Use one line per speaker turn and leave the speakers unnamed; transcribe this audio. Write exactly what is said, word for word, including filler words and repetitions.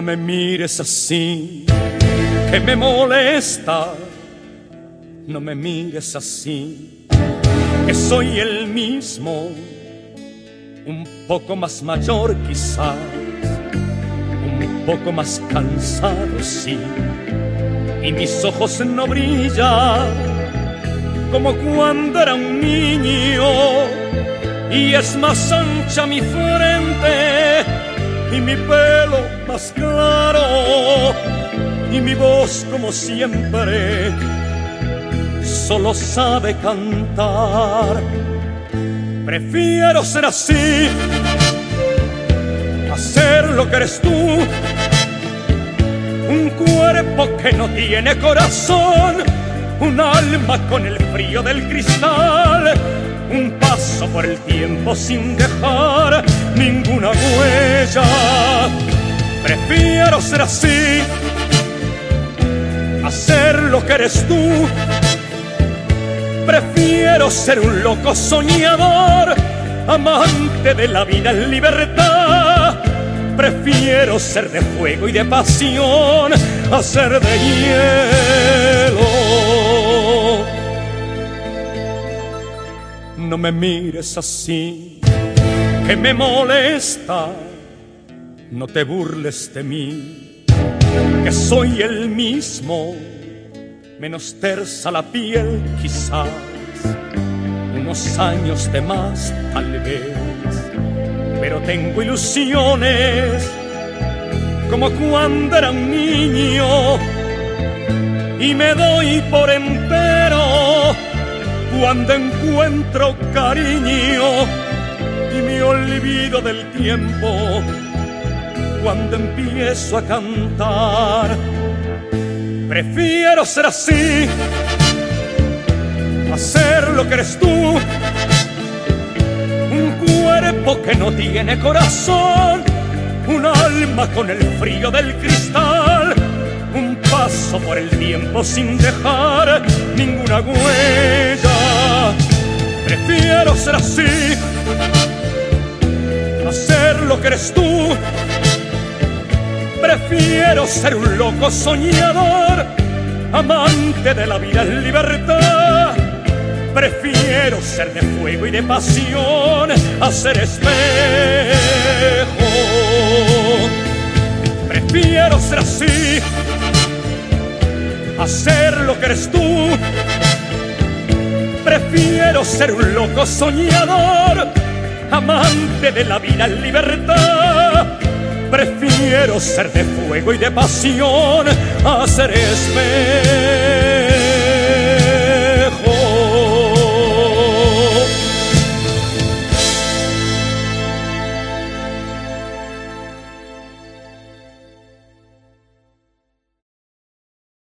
No me mires así, que me molesta. No me mires así, que soy el mismo, un poco más mayor quizás, un poco más cansado, sí, y mis ojos no brillan como cuando era un niño, y es más ancha mi frente y mi pelo más claro, y mi voz como siempre solo sabe cantar. Prefiero ser así, hacer lo que eres tú, un cuerpo que no tiene corazón, un alma con el frío del cristal, un paso por el tiempo sin dejar ninguna huella. Prefiero ser así, hacer lo que eres tú. Prefiero ser un loco soñador, amante de la vida en libertad. Prefiero ser de fuego y de pasión a ser de hielo. No me mires así, que me molesta. No te burles de mí, que soy el mismo, menos tersa la piel quizás, unos años de más tal vez, pero tengo ilusiones como cuando era un niño, y me doy por entero cuando encuentro cariño, y me olvido del tiempo cuando empiezo a cantar. Prefiero ser así, hacer lo que eres tú, un cuerpo que no tiene corazón, un alma con el frío del cristal, un paso por el tiempo sin dejar ninguna huella. Prefiero ser así, hacer lo que eres tú. Prefiero ser un loco soñador, amante de la vida en libertad. Prefiero ser de fuego y de pasión a ser espejo. Prefiero ser así, hacer lo que eres tú. Prefiero ser un loco soñador, amante de la vida en libertad. Prefiero ser de fuego y de pasión a ser espejo.